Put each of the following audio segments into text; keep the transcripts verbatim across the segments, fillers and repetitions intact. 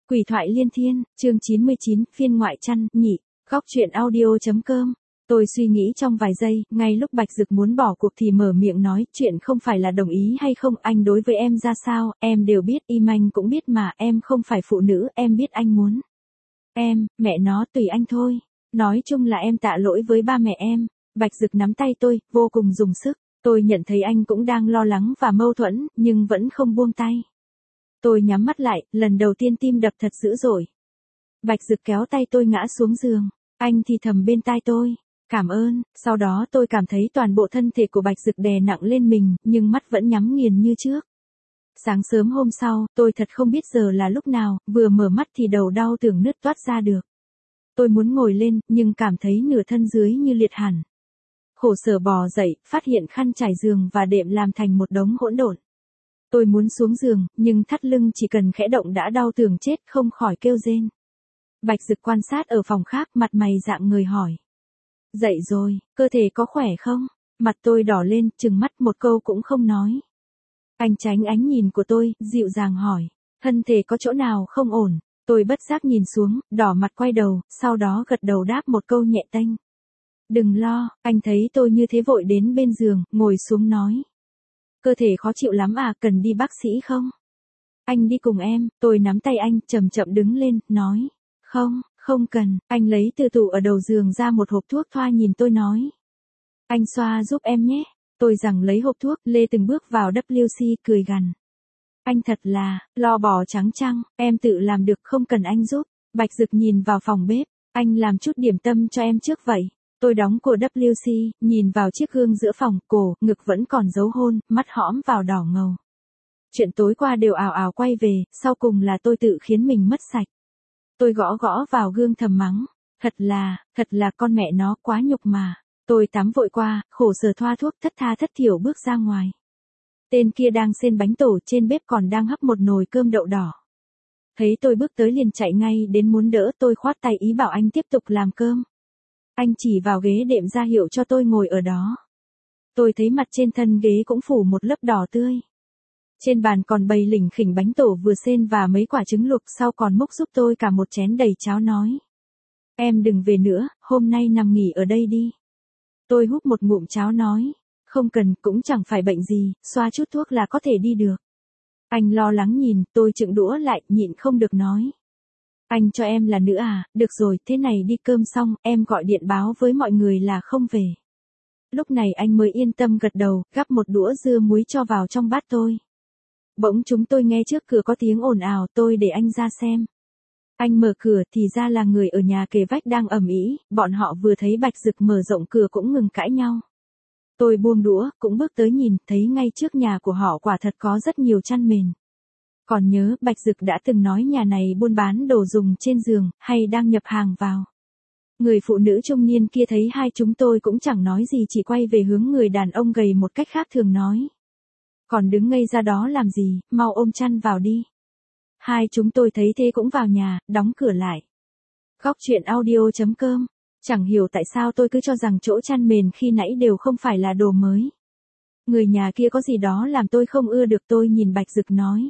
Quỷ thoại liên thiên, chương chín mươi chín, phiên ngoại chăn, nhị, góc truyện audio.com. Tôi suy nghĩ trong vài giây, ngay lúc Bạch Dực muốn bỏ cuộc thì mở miệng nói, chuyện không phải là đồng ý hay không, anh đối với em ra sao, em đều biết, im anh cũng biết mà, em không phải phụ nữ, em biết anh muốn. Em, mẹ nó tùy anh thôi. Nói chung là em tạ lỗi với ba mẹ em. Bạch Dực nắm tay tôi, vô cùng dùng sức. Tôi nhận thấy anh cũng đang lo lắng và mâu thuẫn, nhưng vẫn không buông tay. Tôi nhắm mắt lại, lần đầu tiên tim đập thật dữ dội. Bạch Dực kéo tay tôi ngã xuống giường. Anh thì thầm bên tai tôi. Cảm ơn, sau đó tôi cảm thấy toàn bộ thân thể của Bạch Dực đè nặng lên mình, nhưng mắt vẫn nhắm nghiền như trước. Sáng sớm hôm sau, tôi thật không biết giờ là lúc nào, vừa mở mắt thì đầu đau tưởng nứt toát ra được. Tôi muốn ngồi lên, nhưng cảm thấy nửa thân dưới như liệt hẳn. Khổ sở bò dậy, phát hiện khăn trải giường và đệm làm thành một đống hỗn độn. Tôi muốn xuống giường, nhưng thắt lưng chỉ cần khẽ động đã đau tưởng chết, không khỏi kêu rên. Bạch Dực quan sát ở phòng khác, mặt mày dạng người hỏi. Dậy rồi, cơ thể có khỏe không? Mặt tôi đỏ lên, trừng mắt một câu cũng không nói. Anh tránh ánh nhìn của tôi, dịu dàng hỏi. Thân thể có chỗ nào không ổn? Tôi bất giác nhìn xuống, đỏ mặt quay đầu, sau đó gật đầu đáp một câu nhẹ tênh. Đừng lo, anh thấy tôi như thế vội đến bên giường, ngồi xuống nói. Cơ thể khó chịu lắm à, cần đi bác sĩ không? Anh đi cùng em, tôi nắm tay anh, chậm chậm đứng lên, nói. Không, không cần, anh lấy từ tủ ở đầu giường ra một hộp thuốc thoa nhìn tôi nói. Anh xoa giúp em nhé. Tôi rằng lấy hộp thuốc, lê từng bước vào vê kép xê, cười gằn. Anh thật là, lo bò trắng trăng, em tự làm được không cần anh giúp. Bạch Dực nhìn vào phòng bếp, anh làm chút điểm tâm cho em trước vậy. Tôi đóng của vê kép xê, nhìn vào chiếc gương giữa phòng, cổ, ngực vẫn còn dấu hôn, mắt hõm vào đỏ ngầu. Chuyện tối qua đều ảo ảo quay về, sau cùng là tôi tự khiến mình mất sạch. Tôi gõ gõ vào gương thầm mắng. Thật là, thật là con mẹ nó quá nhục mà. Tôi tắm vội qua, khổ sở thoa thuốc thất tha thất thiểu bước ra ngoài. Tên kia đang xên bánh tổ trên bếp còn đang hấp một nồi cơm đậu đỏ. Thấy tôi bước tới liền chạy ngay đến muốn đỡ tôi khoát tay ý bảo anh tiếp tục làm cơm. Anh chỉ vào ghế đệm ra hiệu cho tôi ngồi ở đó. Tôi thấy mặt trên thân ghế cũng phủ một lớp đỏ tươi. Trên bàn còn bày lỉnh khỉnh bánh tổ vừa xên và mấy quả trứng luộc, sau còn múc giúp tôi cả một chén đầy cháo nói. Em đừng về nữa, hôm nay nằm nghỉ ở đây đi. Tôi húp một ngụm cháo nói. Không cần, cũng chẳng phải bệnh gì, xoa chút thuốc là có thể đi được. Anh lo lắng nhìn, tôi trựng đũa lại, nhịn không được nói. Anh cho em là nữ à, được rồi, thế này đi cơm xong, em gọi điện báo với mọi người là không về. Lúc này anh mới yên tâm gật đầu, gắp một đũa dưa muối cho vào trong bát tôi. Bỗng chúng tôi nghe trước cửa có tiếng ồn ào, tôi để anh ra xem. Anh mở cửa thì ra là người ở nhà kề vách đang ầm ĩ, bọn họ vừa thấy Bạch Dực mở rộng cửa cũng ngừng cãi nhau. Tôi buông đũa, cũng bước tới nhìn, thấy ngay trước nhà của họ quả thật có rất nhiều chăn mền. Còn nhớ, Bạch Dực đã từng nói nhà này buôn bán đồ dùng trên giường, hay đang nhập hàng vào. Người phụ nữ trung niên kia thấy hai chúng tôi cũng chẳng nói gì, chỉ quay về hướng người đàn ông gầy một cách khác thường nói. Còn đứng ngây ra đó làm gì, mau ôm chăn vào đi. Hai chúng tôi thấy thế cũng vào nhà, đóng cửa lại. Góc truyện audio.com. Chẳng hiểu tại sao tôi cứ cho rằng chỗ chăn mền khi nãy đều không phải là đồ mới. Người nhà kia có gì đó làm tôi không ưa được, tôi nhìn Bạch Dực nói.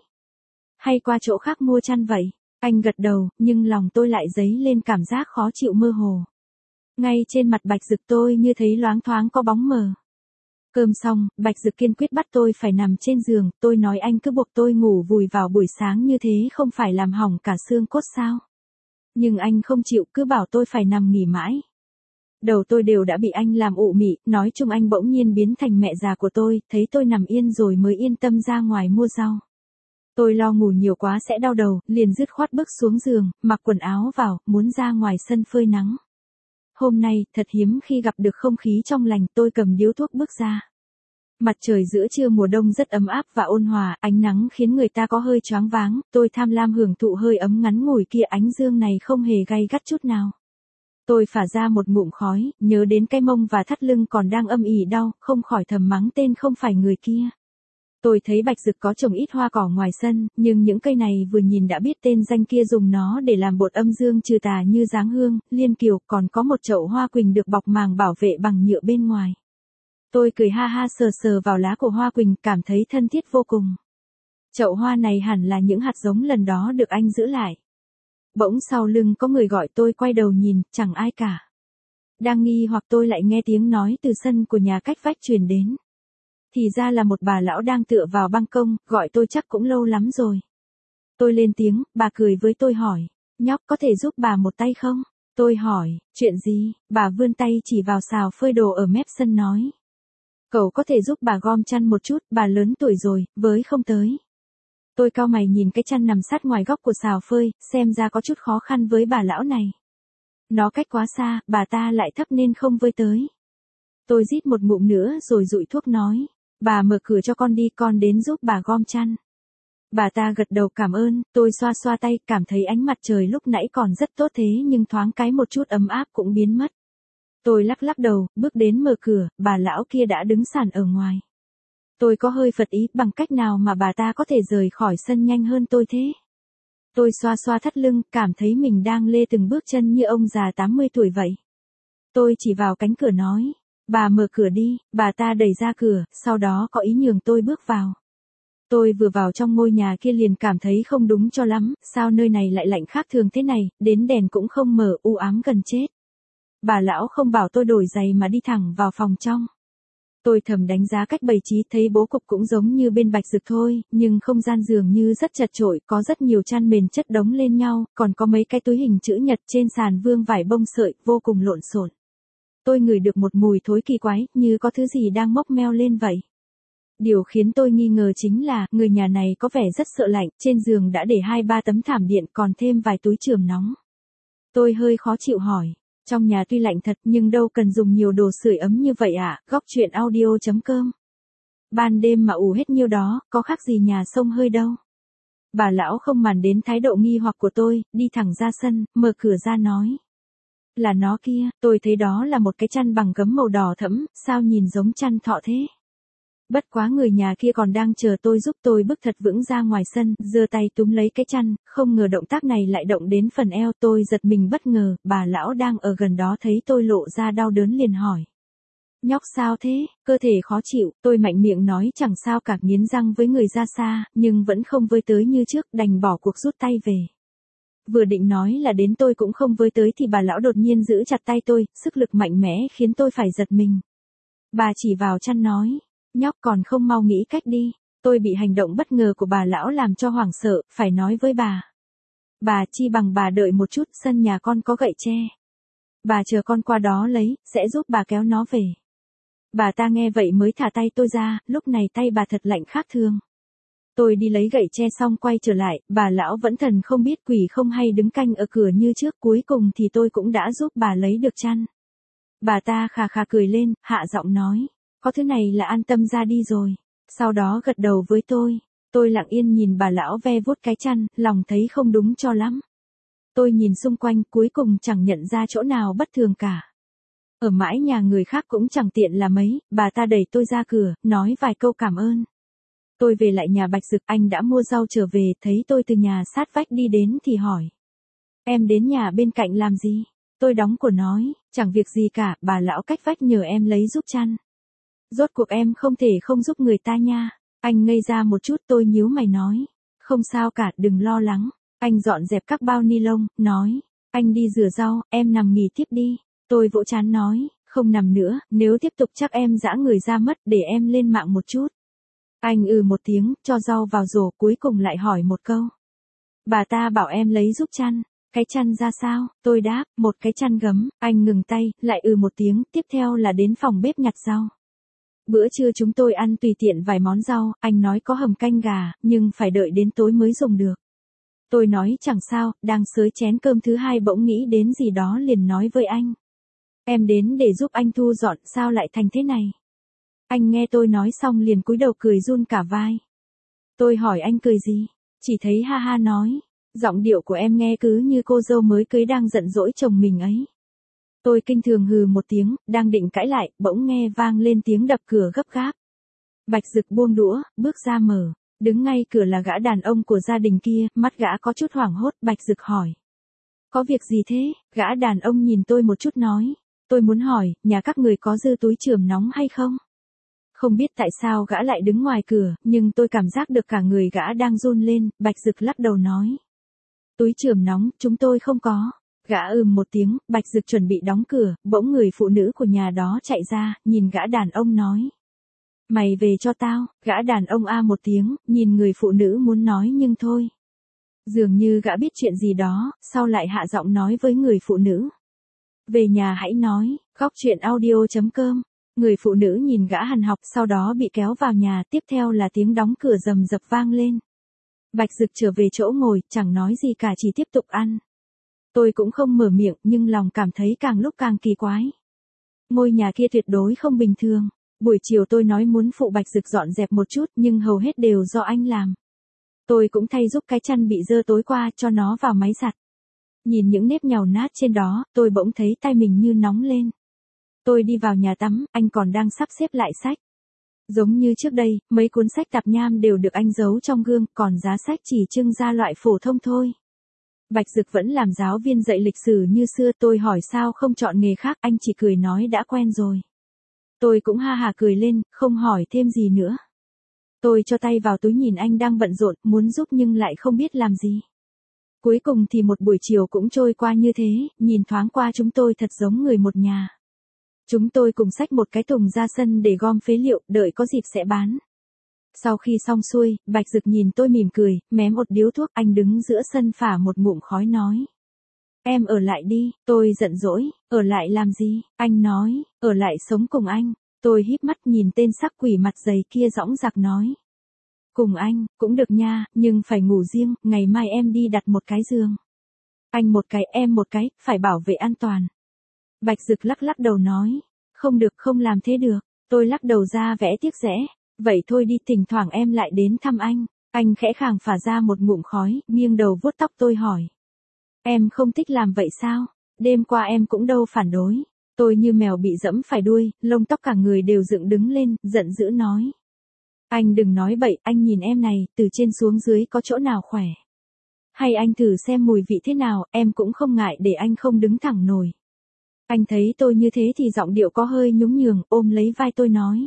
Hay qua chỗ khác mua chăn vậy? Anh gật đầu, nhưng lòng tôi lại dấy lên cảm giác khó chịu mơ hồ. Ngay trên mặt Bạch Dực tôi như thấy loáng thoáng có bóng mờ. Cơm xong, Bạch Dực kiên quyết bắt tôi phải nằm trên giường, tôi nói anh cứ buộc tôi ngủ vùi vào buổi sáng như thế không phải làm hỏng cả xương cốt sao? Nhưng anh không chịu, cứ bảo tôi phải nằm nghỉ mãi. Đầu tôi đều đã bị anh làm ụ mị, nói chung anh bỗng nhiên biến thành mẹ già của tôi, thấy tôi nằm yên rồi mới yên tâm ra ngoài mua rau. Tôi lo ngủ nhiều quá sẽ đau đầu, liền dứt khoát bước xuống giường, mặc quần áo vào, muốn ra ngoài sân phơi nắng. Hôm nay, thật hiếm khi gặp được không khí trong lành, tôi cầm điếu thuốc bước ra. Mặt trời giữa trưa mùa đông rất ấm áp và ôn hòa, ánh nắng khiến người ta có hơi choáng váng, tôi tham lam hưởng thụ hơi ấm ngắn ngủi kia, ánh dương này không hề gay gắt chút nào. Tôi phả ra một ngụm khói, nhớ đến cái mông và thắt lưng còn đang âm ỉ đau, không khỏi thầm mắng tên không phải người kia. Tôi thấy Bạch Dực có trồng ít hoa cỏ ngoài sân, nhưng những cây này vừa nhìn đã biết tên danh kia dùng nó để làm bột âm dương trừ tà như giáng hương, liên kiều, còn có một chậu hoa quỳnh được bọc màng bảo vệ bằng nhựa bên ngoài. Tôi cười ha ha sờ sờ vào lá của hoa quỳnh, cảm thấy thân thiết vô cùng. Chậu hoa này hẳn là những hạt giống lần đó được anh giữ lại. Bỗng sau lưng có người gọi tôi, quay đầu nhìn, chẳng ai cả. Đang nghi hoặc tôi lại nghe tiếng nói từ sân của nhà cách vách truyền đến. Thì ra là một bà lão đang tựa vào ban công, gọi tôi chắc cũng lâu lắm rồi. Tôi lên tiếng, bà cười với tôi hỏi, nhóc có thể giúp bà một tay không? Tôi hỏi, chuyện gì? Bà vươn tay chỉ vào xào phơi đồ ở mép sân nói. Cậu có thể giúp bà gom chăn một chút, bà lớn tuổi rồi, với không tới. Tôi cau mày nhìn cái chăn nằm sát ngoài góc của xào phơi, xem ra có chút khó khăn với bà lão này. Nó cách quá xa, bà ta lại thấp nên không với tới. Tôi rít một ngụm nữa rồi dụi thuốc nói, bà mở cửa cho con đi, con đến giúp bà gom chăn. Bà ta gật đầu cảm ơn, tôi xoa xoa tay, cảm thấy ánh mặt trời lúc nãy còn rất tốt thế nhưng thoáng cái một chút ấm áp cũng biến mất. Tôi lắc lắc đầu, bước đến mở cửa, bà lão kia đã đứng sẵn ở ngoài. Tôi có hơi phật ý, bằng cách nào mà bà ta có thể rời khỏi sân nhanh hơn tôi thế? Tôi xoa xoa thắt lưng, cảm thấy mình đang lê từng bước chân như ông già tám mươi tuổi vậy. Tôi chỉ vào cánh cửa nói, bà mở cửa đi, bà ta đẩy ra cửa, sau đó có ý nhường tôi bước vào. Tôi vừa vào trong ngôi nhà kia liền cảm thấy không đúng cho lắm, sao nơi này lại lạnh khác thường thế này, đến đèn cũng không mở, u ám gần chết. Bà lão không bảo tôi đổi giày mà đi thẳng vào phòng trong. Tôi thầm đánh giá cách bày trí, thấy bố cục cũng giống như bên Bạch Dực thôi, nhưng không gian dường như rất chật chội, có rất nhiều chăn mền chất đống lên nhau, còn có mấy cái túi hình chữ nhật trên sàn vương vải bông sợi, vô cùng lộn xộn. Tôi ngửi được một mùi thối kỳ quái, như có thứ gì đang mốc meo lên vậy. Điều khiến tôi nghi ngờ chính là, người nhà này có vẻ rất sợ lạnh, trên giường đã để hai ba tấm thảm điện còn thêm vài túi chườm nóng. Tôi hơi khó chịu hỏi, trong nhà tuy lạnh thật nhưng đâu cần dùng nhiều đồ sưởi ấm như vậy ạ, à? Góc truyện audio chấm com. Ban đêm mà ủ hết nhiêu đó, có khác gì nhà sông hơi đâu. Bà lão không màng đến thái độ nghi hoặc của tôi, đi thẳng ra sân, mở cửa ra nói. Là nó kia, tôi thấy đó là một cái chăn bằng gấm màu đỏ thẫm, sao nhìn giống chăn thọ thế? Bất quá người nhà kia còn đang chờ tôi giúp, tôi bước thật vững ra ngoài sân, giơ tay túm lấy cái chăn, không ngờ động tác này lại động đến phần eo, tôi giật mình bất ngờ, bà lão đang ở gần đó thấy tôi lộ ra đau đớn liền hỏi. Nhóc sao thế, cơ thể khó chịu, tôi mạnh miệng nói chẳng sao cả, nghiến răng với người ra xa, nhưng vẫn không với tới như trước, đành bỏ cuộc rút tay về. Vừa định nói là đến tôi cũng không với tới thì bà lão đột nhiên giữ chặt tay tôi, sức lực mạnh mẽ khiến tôi phải giật mình. Bà chỉ vào chăn nói. Nhóc còn không mau nghĩ cách đi. Tôi bị hành động bất ngờ của bà lão làm cho hoảng sợ, phải nói với bà. Bà chi bằng bà đợi một chút, sân nhà con có gậy tre. Bà chờ con qua đó lấy, sẽ giúp bà kéo nó về. Bà ta nghe vậy mới thả tay tôi ra, lúc này tay bà thật lạnh khác thường. Tôi đi lấy gậy tre xong quay trở lại, bà lão vẫn thần không biết quỷ không hay đứng canh ở cửa như trước, cuối cùng thì tôi cũng đã giúp bà lấy được chăn. Bà ta khà khà cười lên, hạ giọng nói. Có thứ này là an tâm ra đi rồi. Sau đó gật đầu với tôi. Tôi lặng yên nhìn bà lão ve vuốt cái chăn, lòng thấy không đúng cho lắm. Tôi nhìn xung quanh, cuối cùng chẳng nhận ra chỗ nào bất thường cả. Ở mãi nhà người khác cũng chẳng tiện là mấy, bà ta đẩy tôi ra cửa, nói vài câu cảm ơn. Tôi về lại nhà Bạch Dực, anh đã mua rau trở về, thấy tôi từ nhà sát vách đi đến thì hỏi. Em đến nhà bên cạnh làm gì? Tôi đóng cửa nói, chẳng việc gì cả, bà lão cách vách nhờ em lấy giúp chăn. Rốt cuộc em không thể không giúp người ta nha. Anh ngây ra một chút, tôi nhíu mày nói. Không sao cả, đừng lo lắng. Anh dọn dẹp các bao ni lông, nói. Anh đi rửa rau, em nằm nghỉ tiếp đi. Tôi vỗ trán nói, không nằm nữa, nếu tiếp tục chắc em dã người ra mất, để em lên mạng một chút. Anh ừ một tiếng, cho rau vào rổ, cuối cùng lại hỏi một câu. Bà ta bảo em lấy giúp chăn. Cái chăn ra sao? Tôi đáp, một cái chăn gấm. Anh ngừng tay, lại ừ một tiếng, tiếp theo là đến phòng bếp nhặt rau. Bữa trưa chúng tôi ăn tùy tiện vài món rau, anh nói có hầm canh gà, nhưng phải đợi đến tối mới dùng được. Tôi nói chẳng sao, đang xới chén cơm thứ hai bỗng nghĩ đến gì đó liền nói với anh. Em đến để giúp anh thu dọn, sao lại thành thế này? Anh nghe tôi nói xong liền cúi đầu cười run cả vai. Tôi hỏi anh cười gì? Chỉ thấy ha ha nói, giọng điệu của em nghe cứ như cô dâu mới cưới đang giận dỗi chồng mình ấy. Tôi kinh thường hừ một tiếng, đang định cãi lại, bỗng nghe vang lên tiếng đập cửa gấp gáp. Bạch Dực buông đũa, bước ra mở. Đứng ngay cửa là gã đàn ông của gia đình kia, mắt gã có chút hoảng hốt, Bạch Dực hỏi. Có việc gì thế? Gã đàn ông nhìn tôi một chút nói. Tôi muốn hỏi, nhà các người có dư túi chườm nóng hay không? Không biết tại sao gã lại đứng ngoài cửa, nhưng tôi cảm giác được cả người gã đang run lên, Bạch Dực lắc đầu nói. Túi chườm nóng, chúng tôi không có. Gã ừm một tiếng, Bạch Dực chuẩn bị đóng cửa, bỗng người phụ nữ của nhà đó chạy ra, nhìn gã đàn ông nói. Mày về cho tao, gã đàn ông a một tiếng, nhìn người phụ nữ muốn nói nhưng thôi. Dường như gã biết chuyện gì đó, sau lại hạ giọng nói với người phụ nữ. Về nhà hãy nói, góc chuyện audio chấm com. Người phụ nữ nhìn gã hằn học, sau đó bị kéo vào nhà, tiếp theo là tiếng đóng cửa rầm rập vang lên. Bạch Dực trở về chỗ ngồi, chẳng nói gì cả, chỉ tiếp tục ăn. Tôi cũng không mở miệng, nhưng lòng cảm thấy càng lúc càng kỳ quái. Ngôi nhà kia tuyệt đối không bình thường. Buổi chiều tôi nói muốn phụ Bạch Dực dọn dẹp một chút, nhưng hầu hết đều do anh làm. Tôi cũng thay giúp cái chăn bị dơ tối qua cho nó vào máy giặt. Nhìn những nếp nhàu nát trên đó, tôi bỗng thấy tay mình như nóng lên. Tôi đi vào nhà tắm, anh còn đang sắp xếp lại sách. Giống như trước đây, mấy cuốn sách tạp nham đều được anh giấu trong gương, còn giá sách chỉ trưng ra loại phổ thông thôi. Bạch Dực vẫn làm giáo viên dạy lịch sử như xưa, tôi hỏi sao không chọn nghề khác, anh chỉ cười nói đã quen rồi. Tôi cũng ha hà cười lên, không hỏi thêm gì nữa. Tôi cho tay vào túi nhìn anh đang bận rộn, muốn giúp nhưng lại không biết làm gì. Cuối cùng thì một buổi chiều cũng trôi qua như thế, nhìn thoáng qua chúng tôi thật giống người một nhà. Chúng tôi cùng xách một cái thùng ra sân để gom phế liệu, đợi có dịp sẽ bán. Sau khi xong xuôi, Bạch Dực nhìn tôi mỉm cười, mém một điếu thuốc, anh đứng giữa sân phả một ngụm khói nói. Em ở lại đi, tôi giận dỗi, ở lại làm gì, anh nói, ở lại sống cùng anh. Tôi híp mắt nhìn tên sắc quỷ mặt dày kia dõng dạc nói. Cùng anh, cũng được nha, nhưng phải ngủ riêng, ngày mai em đi đặt một cái giường. Anh một cái, em một cái, phải bảo vệ an toàn. Bạch Dực lắc lắc đầu nói. Không được, không làm thế được. Tôi lắc đầu ra vẻ tiếc rẽ. Vậy thôi đi, thỉnh thoảng em lại đến thăm anh. Anh khẽ khàng phả ra một ngụm khói, nghiêng đầu vuốt tóc tôi hỏi. Em không thích làm vậy sao? Đêm qua em cũng đâu phản đối. Tôi như mèo bị dẫm phải đuôi, lông tóc cả người đều dựng đứng lên, giận dữ nói. Anh đừng nói bậy, anh nhìn em này, từ trên xuống dưới có chỗ nào khỏe. Hay anh thử xem mùi vị thế nào, em cũng không ngại để anh không đứng thẳng nổi. Anh thấy tôi như thế thì giọng điệu có hơi nhún nhường, ôm lấy vai tôi nói.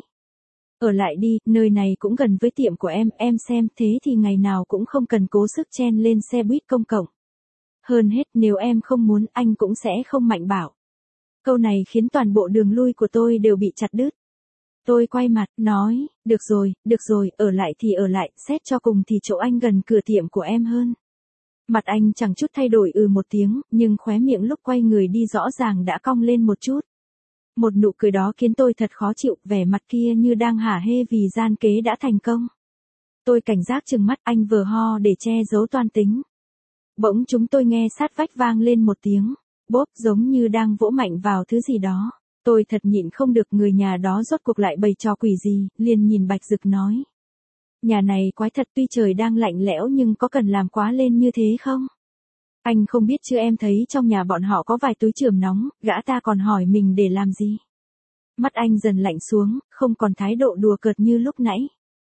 Ở lại đi, nơi này cũng gần với tiệm của em, em xem thế thì ngày nào cũng không cần cố sức chen lên xe buýt công cộng. Hơn hết nếu em không muốn anh cũng sẽ không mạnh bạo. Câu này khiến toàn bộ đường lui của tôi đều bị chặt đứt. Tôi quay mặt, nói, được rồi, được rồi, ở lại thì ở lại, xét cho cùng thì chỗ anh gần cửa tiệm của em hơn. Mặt anh chẳng chút thay đổi ừ một tiếng, nhưng khóe miệng lúc quay người đi rõ ràng đã cong lên một chút. Một nụ cười đó khiến tôi thật khó chịu, vẻ mặt kia như đang hả hê vì gian kế đã thành công. Tôi cảnh giác trừng mắt, anh vờ ho để che giấu toan tính. Bỗng chúng tôi nghe sát vách vang lên một tiếng, bốp giống như đang vỗ mạnh vào thứ gì đó. Tôi thật nhịn không được, người nhà đó rốt cuộc lại bày trò quỷ gì, liền nhìn Bạch Dực nói. Nhà này quái thật, tuy trời đang lạnh lẽo nhưng có cần làm quá lên như thế không? Anh không biết chứ em thấy trong nhà bọn họ có vài túi chườm nóng, gã ta còn hỏi mình để làm gì. Mắt anh dần lạnh xuống, không còn thái độ đùa cợt như lúc nãy.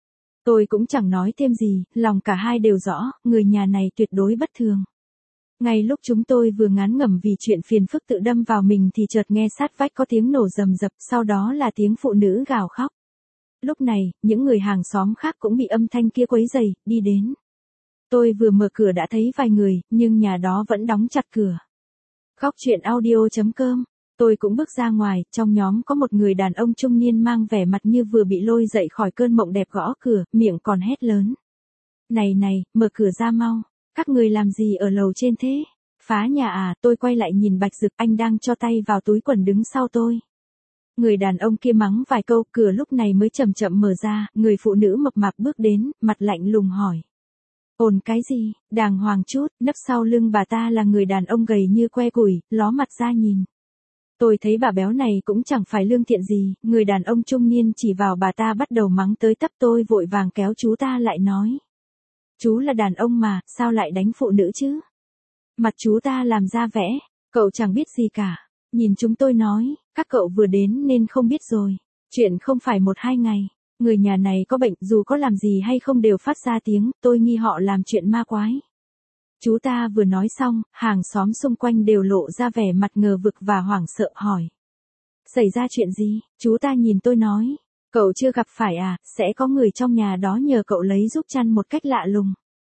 Tôi cũng chẳng nói thêm gì, lòng cả hai đều rõ, người nhà này tuyệt đối bất thường. Ngay lúc chúng tôi vừa ngán ngẩm vì chuyện phiền phức tự đâm vào mình thì chợt nghe sát vách có tiếng nổ rầm rập, sau đó là tiếng phụ nữ gào khóc. Lúc này, những người hàng xóm khác cũng bị âm thanh kia quấy rầy, đi đến. Tôi vừa mở cửa đã thấy vài người, nhưng nhà đó vẫn đóng chặt cửa. Góc chuyện audio chấm com. Tôi cũng bước ra ngoài, trong nhóm có một người đàn ông trung niên mang vẻ mặt như vừa bị lôi dậy khỏi cơn mộng đẹp gõ cửa, miệng còn hét lớn. Này này, mở cửa ra mau. Các người làm gì ở lầu trên thế? Phá nhà à? Tôi quay lại nhìn Bạch Dực, anh đang cho tay vào túi quần đứng sau tôi. Người đàn ông kia mắng vài câu, cửa lúc này mới chậm chậm mở ra, người phụ nữ mập mạp bước đến, mặt lạnh lùng hỏi. Ồn cái gì, đàng hoàng chút, nấp sau lưng bà ta là người đàn ông gầy như que củi, ló mặt ra nhìn. Tôi thấy bà béo này cũng chẳng phải lương thiện gì, người đàn ông trung niên chỉ vào bà ta bắt đầu mắng tới tấp, tôi vội vàng kéo chú ta lại nói. Chú là đàn ông mà, sao lại đánh phụ nữ chứ? Mặt chú ta làm ra vẻ, cậu chẳng biết gì cả. Nhìn chúng tôi nói, các cậu vừa đến nên không biết rồi. Chuyện không phải một hai ngày. Người nhà này có bệnh, dù có làm gì hay không đều phát ra tiếng, tôi nghi họ làm chuyện ma quái. Chú ta vừa nói xong, hàng xóm xung quanh đều lộ ra vẻ mặt ngờ vực và hoảng sợ hỏi. Xảy ra chuyện gì? Chú ta nhìn tôi nói. Cậu chưa gặp phải à, sẽ có người trong nhà đó nhờ cậu lấy giúp chăn một cách lạ lùng.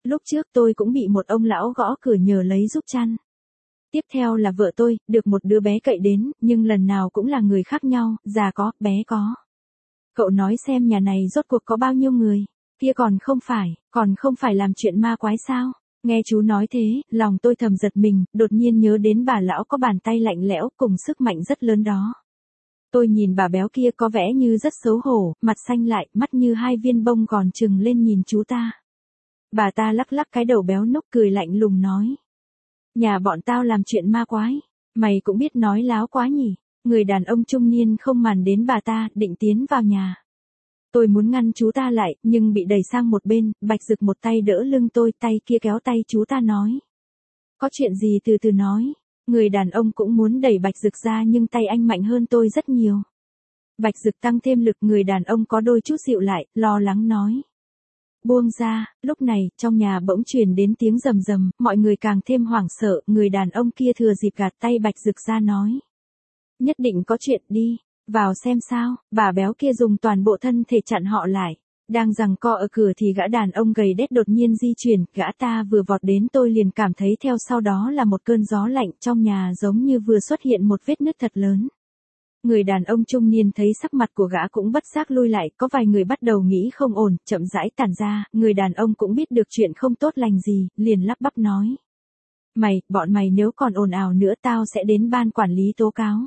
Lúc trước tôi cũng bị một ông lão gõ cửa nhờ lấy giúp chăn. Tiếp theo là vợ tôi, được một đứa bé cậy đến, nhưng lần nào cũng là người khác nhau, già có, bé có. Cậu nói xem nhà này rốt cuộc có bao nhiêu người, kia còn không phải, còn không phải làm chuyện ma quái sao? Nghe chú nói thế, lòng tôi thầm giật mình, đột nhiên nhớ đến bà lão có bàn tay lạnh lẽo cùng sức mạnh rất lớn đó. Tôi nhìn bà béo kia có vẻ như rất xấu hổ, mặt xanh lại, mắt như hai viên bông gòn trừng lên nhìn chú ta. Bà ta lắc lắc cái đầu béo núc cười lạnh lùng nói. Nhà bọn tao làm chuyện ma quái, mày cũng biết nói láo quá nhỉ. Người đàn ông trung niên không màn đến bà ta, định tiến vào nhà. Tôi muốn ngăn chú ta lại, nhưng bị đẩy sang một bên, Bạch Dực một tay đỡ lưng tôi, tay kia kéo tay chú ta nói. Có chuyện gì từ từ nói. Người đàn ông cũng muốn đẩy Bạch Dực ra nhưng tay anh mạnh hơn tôi rất nhiều. Bạch Dực tăng thêm lực, người đàn ông có đôi chút dịu lại, lo lắng nói. Buông ra, lúc này, trong nhà bỗng truyền đến tiếng rầm rầm, mọi người càng thêm hoảng sợ, người đàn ông kia thừa dịp gạt tay Bạch Dực ra nói. Nhất định có chuyện đi, vào xem sao, bà béo kia dùng toàn bộ thân thể chặn họ lại. Đang giằng co ở cửa thì gã đàn ông gầy đét đột nhiên di chuyển, gã ta vừa vọt đến tôi liền cảm thấy theo sau đó là một cơn gió lạnh trong nhà giống như vừa xuất hiện một vết nứt thật lớn. Người đàn ông trung niên thấy sắc mặt của gã cũng bất giác lui lại, có vài người bắt đầu nghĩ không ổn, chậm rãi tản ra, người đàn ông cũng biết được chuyện không tốt lành gì, liền lắp bắp nói. Mày, bọn mày nếu còn ồn ào nữa tao sẽ đến ban quản lý tố cáo.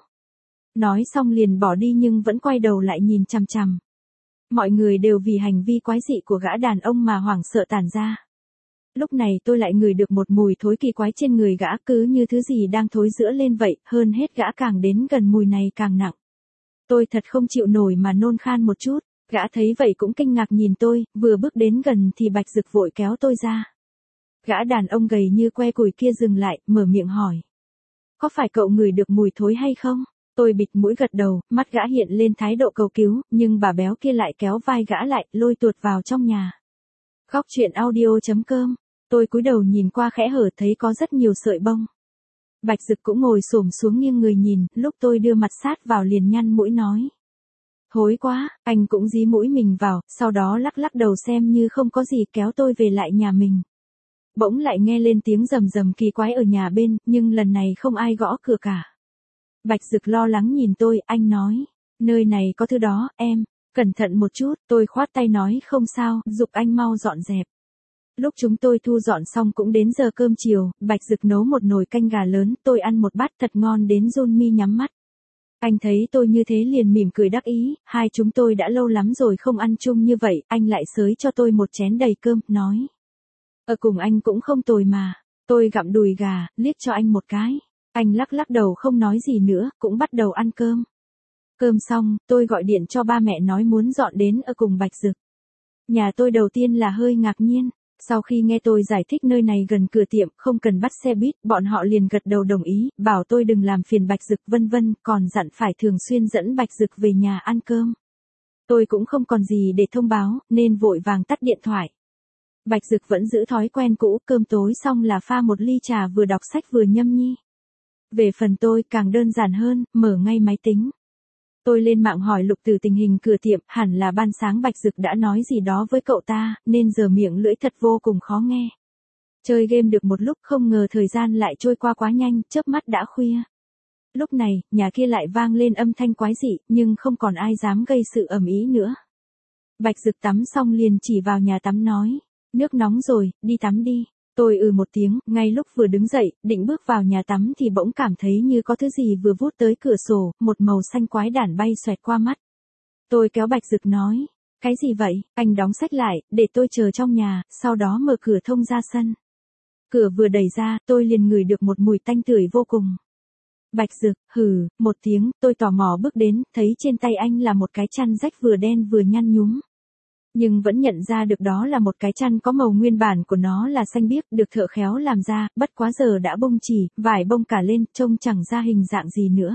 Nói xong liền bỏ đi nhưng vẫn quay đầu lại nhìn chằm chằm. Mọi người đều vì hành vi quái dị của gã đàn ông mà hoảng sợ tản ra. Lúc này tôi lại ngửi được một mùi thối kỳ quái trên người gã, cứ như thứ gì đang thối rữa lên vậy, hơn hết gã càng đến gần mùi này càng nặng. Tôi thật không chịu nổi mà nôn khan một chút, gã thấy vậy cũng kinh ngạc nhìn tôi, vừa bước đến gần thì Bạch Dực vội kéo tôi ra. Gã đàn ông gầy như que củi kia dừng lại, mở miệng hỏi. Có phải cậu ngửi được mùi thối hay không? Tôi bịt mũi gật đầu, mắt gã hiện lên thái độ cầu cứu, nhưng bà béo kia lại kéo vai gã lại, lôi tuột vào trong nhà. Góc truyện audio chấm com, tôi cúi đầu nhìn qua khẽ hở thấy có rất nhiều sợi bông. Bạch Dực cũng ngồi xổm xuống nghiêng người nhìn, lúc tôi đưa mặt sát vào liền nhăn mũi nói. Thối quá, anh cũng dí mũi mình vào, sau đó lắc lắc đầu xem như không có gì kéo tôi về lại nhà mình. Bỗng lại nghe lên tiếng rầm rầm kỳ quái ở nhà bên, nhưng lần này không ai gõ cửa cả. Bạch Dực lo lắng nhìn tôi, anh nói, nơi này có thứ đó, em, cẩn thận một chút, tôi khoát tay nói không sao, giục anh mau dọn dẹp. Lúc chúng tôi thu dọn xong cũng đến giờ cơm chiều, Bạch Dực nấu một nồi canh gà lớn, tôi ăn một bát thật ngon đến run mi nhắm mắt. Anh thấy tôi như thế liền mỉm cười đắc ý, hai chúng tôi đã lâu lắm rồi không ăn chung như vậy, anh lại xới cho tôi một chén đầy cơm, nói. Ở cùng anh cũng không tồi mà, tôi gặm đùi gà, liếc cho anh một cái. Anh lắc lắc đầu không nói gì nữa, cũng bắt đầu ăn cơm. Cơm xong, tôi gọi điện cho ba mẹ nói muốn dọn đến ở cùng Bạch Dực. Nhà tôi đầu tiên là hơi ngạc nhiên, sau khi nghe tôi giải thích nơi này gần cửa tiệm, không cần bắt xe buýt, bọn họ liền gật đầu đồng ý, bảo tôi đừng làm phiền Bạch Dực vân vân, còn dặn phải thường xuyên dẫn Bạch Dực về nhà ăn cơm. Tôi cũng không còn gì để thông báo, nên vội vàng tắt điện thoại. Bạch Dực vẫn giữ thói quen cũ, cơm tối xong là pha một ly trà vừa đọc sách vừa nhâm nhi. Về phần tôi càng đơn giản hơn, mở ngay máy tính. Tôi lên mạng hỏi Lục Từ tình hình cửa tiệm, hẳn là ban sáng Bạch Dực đã nói gì đó với cậu ta, nên giờ miệng lưỡi thật vô cùng khó nghe. Chơi game được một lúc không ngờ thời gian lại trôi qua quá nhanh, chớp mắt đã khuya. Lúc này, nhà kia lại vang lên âm thanh quái dị, nhưng không còn ai dám gây sự ầm ĩ nữa. Bạch Dực tắm xong liền chỉ vào nhà tắm nói, nước nóng rồi, đi tắm đi. Tôi ừ một tiếng, ngay lúc vừa đứng dậy, định bước vào nhà tắm thì bỗng cảm thấy như có thứ gì vừa vút tới cửa sổ, một màu xanh quái đản bay xoẹt qua mắt. Tôi kéo Bạch Dực nói, cái gì vậy, anh đóng sách lại, để tôi chờ trong nhà, sau đó mở cửa thông ra sân. Cửa vừa đẩy ra, tôi liền ngửi được một mùi tanh tưởi vô cùng. Bạch Dực, hừ, một tiếng, tôi tò mò bước đến, thấy trên tay anh là một cái chăn rách vừa đen vừa nhăn nhúm. Nhưng vẫn nhận ra được đó là một cái chăn có màu nguyên bản của nó là xanh biếc, được thợ khéo làm ra, bất quá giờ đã bông chỉ, vải bông cả lên, trông chẳng ra hình dạng gì nữa.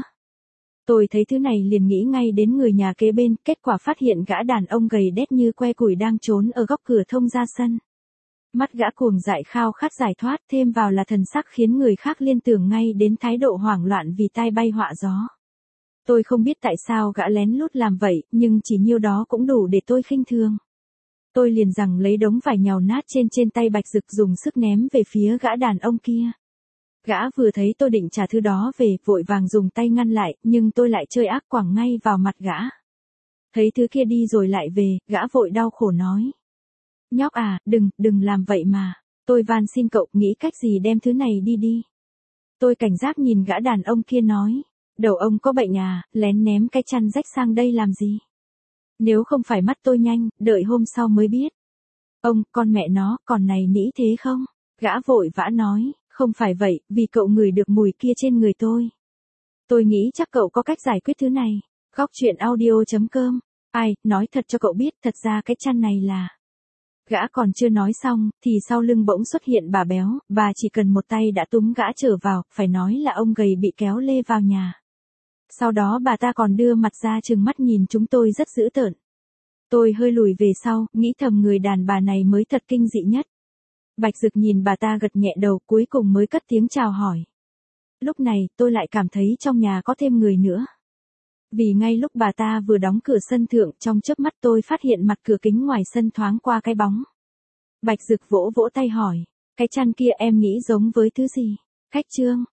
Tôi thấy thứ này liền nghĩ ngay đến người nhà kế bên, kết quả phát hiện gã đàn ông gầy đét như que củi đang trốn ở góc cửa thông ra sân. Mắt gã cuồng dại khao khát giải thoát, thêm vào là thần sắc khiến người khác liên tưởng ngay đến thái độ hoảng loạn vì tai bay họa gió. Tôi không biết tại sao gã lén lút làm vậy, nhưng chỉ nhiêu đó cũng đủ để tôi khinh thường. Tôi liền rằng lấy đống vải nhàu nát trên trên tay Bạch Dực dùng sức ném về phía gã đàn ông kia. Gã vừa thấy tôi định trả thứ đó về, vội vàng dùng tay ngăn lại, nhưng tôi lại chơi ác quẳng ngay vào mặt gã. Thấy thứ kia đi rồi lại về, gã vội đau khổ nói. Nhóc à, đừng, đừng làm vậy mà. Tôi van xin cậu, nghĩ cách gì đem thứ này đi đi. Tôi cảnh giác nhìn gã đàn ông kia nói. Đầu ông có bệnh à, lén ném cái chăn rách sang đây làm gì? Nếu không phải mắt tôi nhanh, đợi hôm sau mới biết. Ông, con mẹ nó, còn này nĩ thế không? Gã vội vã nói, không phải vậy, vì cậu ngửi được mùi kia trên người tôi. Tôi nghĩ chắc cậu có cách giải quyết thứ này. Góc chuyện audio chấm com. Ai, nói thật cho cậu biết, thật ra cái chăn này là... Gã còn chưa nói xong, thì sau lưng bỗng xuất hiện bà béo, bà chỉ cần một tay đã túm gã trở vào, phải nói là ông gầy bị kéo lê vào nhà. Sau đó bà ta còn đưa mặt ra trừng mắt nhìn chúng tôi rất dữ tợn. Tôi hơi lùi về sau, nghĩ thầm người đàn bà này mới thật kinh dị nhất. Bạch Dực nhìn bà ta gật nhẹ đầu, cuối cùng mới cất tiếng chào hỏi. Lúc này, tôi lại cảm thấy trong nhà có thêm người nữa. Vì ngay lúc bà ta vừa đóng cửa sân thượng, trong chớp mắt tôi phát hiện mặt cửa kính ngoài sân thoáng qua cái bóng. Bạch Dực vỗ vỗ tay hỏi, cái chăn kia em nghĩ giống với thứ gì? Khách trương.